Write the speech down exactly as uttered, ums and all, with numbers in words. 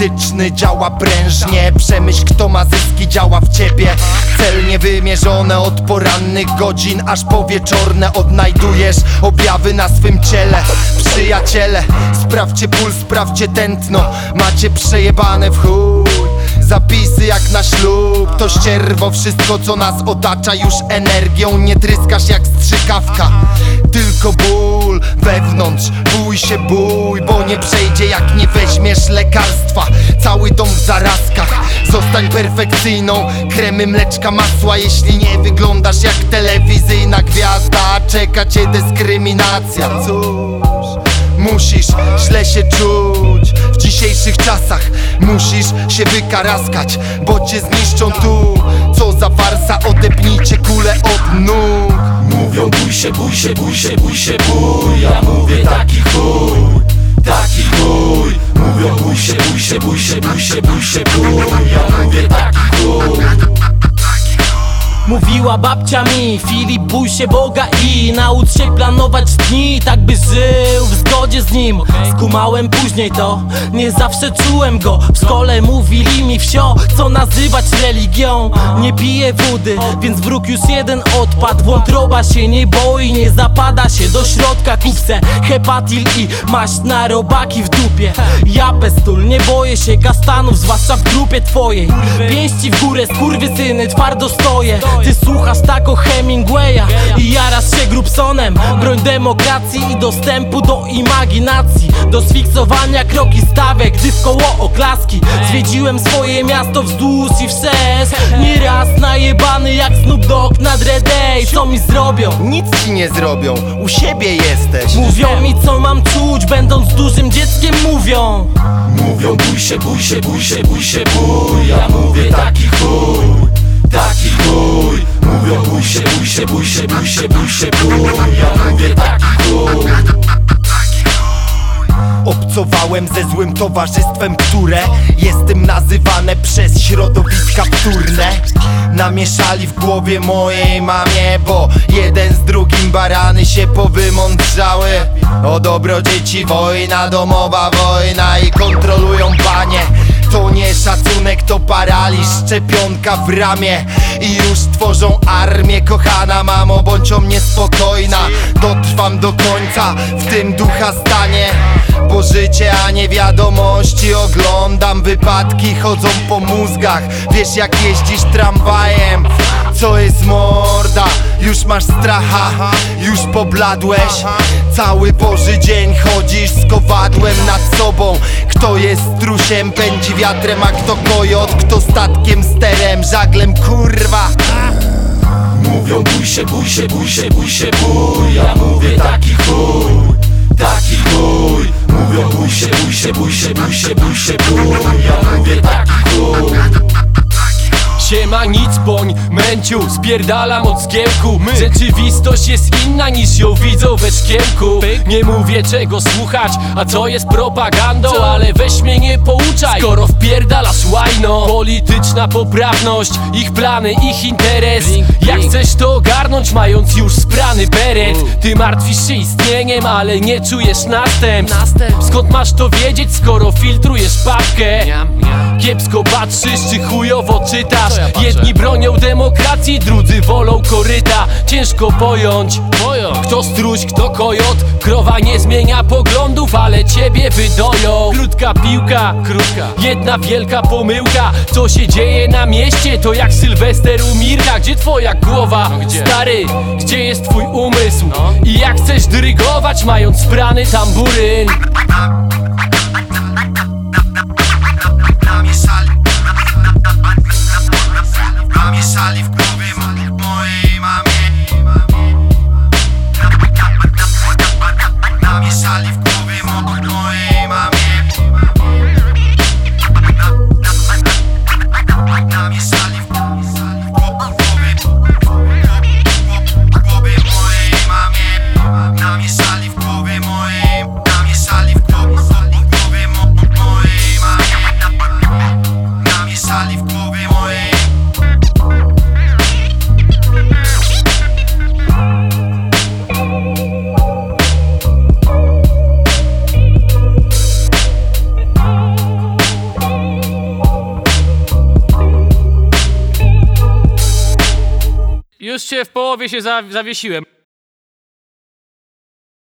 polityczny działa prężnie. Przemyśl, kto ma zyski, działa w ciebie. Celnie wymierzone od porannych godzin aż po wieczorne. Odnajdujesz objawy na swym ciele. Przyjaciele, sprawdźcie puls, sprawdźcie tętno. Macie przejebane w chuj zapisy jak na ślub. To ścierwo, wszystko co nas otacza już energią. Nie tryskasz jak strzykawka, tylko ból wewnątrz. Bój się, bój, bo nie przejdzie jak nie weźmiesz lekarstwa. Cały dom w zarazkach. Zostań perfekcyjną, kremy, mleczka, masła. Jeśli nie wyglądasz jak telewizyjna gwiazda, czeka cię dyskryminacja. Cóż, musisz źle się czuć w dzisiejszych czasach. Musisz się wykaraskać, bo cię zniszczą tu. Co za farsa, odepnijcie kulę od nóg. Mówią bój się, bój się, bój się, bój się, bój. Ja mówię taki chuj, taki chuj. Mówią bój się, bój się, bój się, bój się, bój się, bój. Ja mówię taki chuj. Mówiła babcia mi, Filip, bój się Boga i naucz się planować dni, tak by żył w zgodzie z Nim. Skumałem później to, nie zawsze czułem go. W szkole mówili mi wsio, co nazywać religią. Nie piję wody, więc wróg już jeden odpadł. Wątroba się nie boi, nie zapada się do środka. Kup se hepatil i maść na robaki w dupie. Ja pestul, nie boję się kastanów, zwłaszcza w grupie twojej. Pięści w górę, skurwysyny, twardo stoję. Ty słuchasz tak o Hemingwaya i jarasz się Grubsonem. Broń demokracji i dostępu do imaginacji. Do sfiksowania kroki stawę, gdy w koło oklaski. Zwiedziłem swoje miasto wzdłuż i wszerz. Nieraz najebany jak Snoop Dogg na Dread Day. Co mi zrobią? Nic ci nie zrobią, u siebie jesteś. Mówią mi co mam czuć, będąc dużym dzieckiem mówią. Mówią bój się, bój się, bój się, bój się, bój. Ja mówię taki chuj, taki chuj. Mówią bój się, bój się, bój się, bój się, bój się, bój. Ja mówię taki chuj. Obcowałem ze złym towarzystwem, które jest tym nazywane przez środowiska wtórne. Namieszali w głowie mojej mamie, bo jeden z drugim barany się powymądrzały. O dobro dzieci wojna, domowa wojna i kontrolują panie. To nie szacunek, to paraliż, szczepionka w ramię. I już tworzą armię, kochana mamo, bądź o mnie spokojna. Dotrwam do końca, w tym ducha stanie. Bo życie, a nie wiadomości oglądam. Wypadki chodzą po mózgach. Wiesz jak jeździsz tramwajem, co jest morda. Już masz stracha, już pobladłeś. Cały Boży dzień chodzisz z kowadłem nad sobą. Kto jest strusiem, pędzi wiatrem, a kto kojot. Kto statkiem, sterem, żaglem, kurwa. Mówią bój się, bój się, bój się, bój się, bój. Ja mówię taki chuj, taki chuj. Mówią bój się, bój się, bój się, bój się, bój się, bój. Ja mówię taki chuj. Siema nic boń, męciu, spierdalam od zgiełku. Rzeczywistość jest inna niż ją widzą we szkiełku. Nie mówię czego słuchać, a co jest propagandą, ale weź mnie nie pouczaj, skoro wpierdalasz łajno. Polityczna poprawność, ich plany, ich interes. Jak chcesz to ogarnąć, mając już sprany beret. Ty martwisz się istnieniem, ale nie czujesz następstw. Skąd masz to wiedzieć, skoro filtrujesz papkę? Kiepsko patrzysz czy chujowo czytasz. Jedni bronią demokracji, drudzy wolą koryta. Ciężko pojąć, kto struś, kto kojot. Krowa nie zmienia poglądów, ale ciebie wydoją. Krótka piłka, krótka, jedna wielka pomyłka. Co się dzieje na mieście, to jak Sylwester u Mirka. Gdzie twoja głowa? No gdzie? Stary, gdzie jest twój umysł? No. I jak chcesz dyrygować, mając sprany tamburyn? Namieszali w głowie mojej mamie. Namieszali w głowie mojej mamie. Namieszali w głowie mojej mamie. Namieszali w głowie mojej. Namieszali w głowie. już się w połowie się za, zawiesiłem.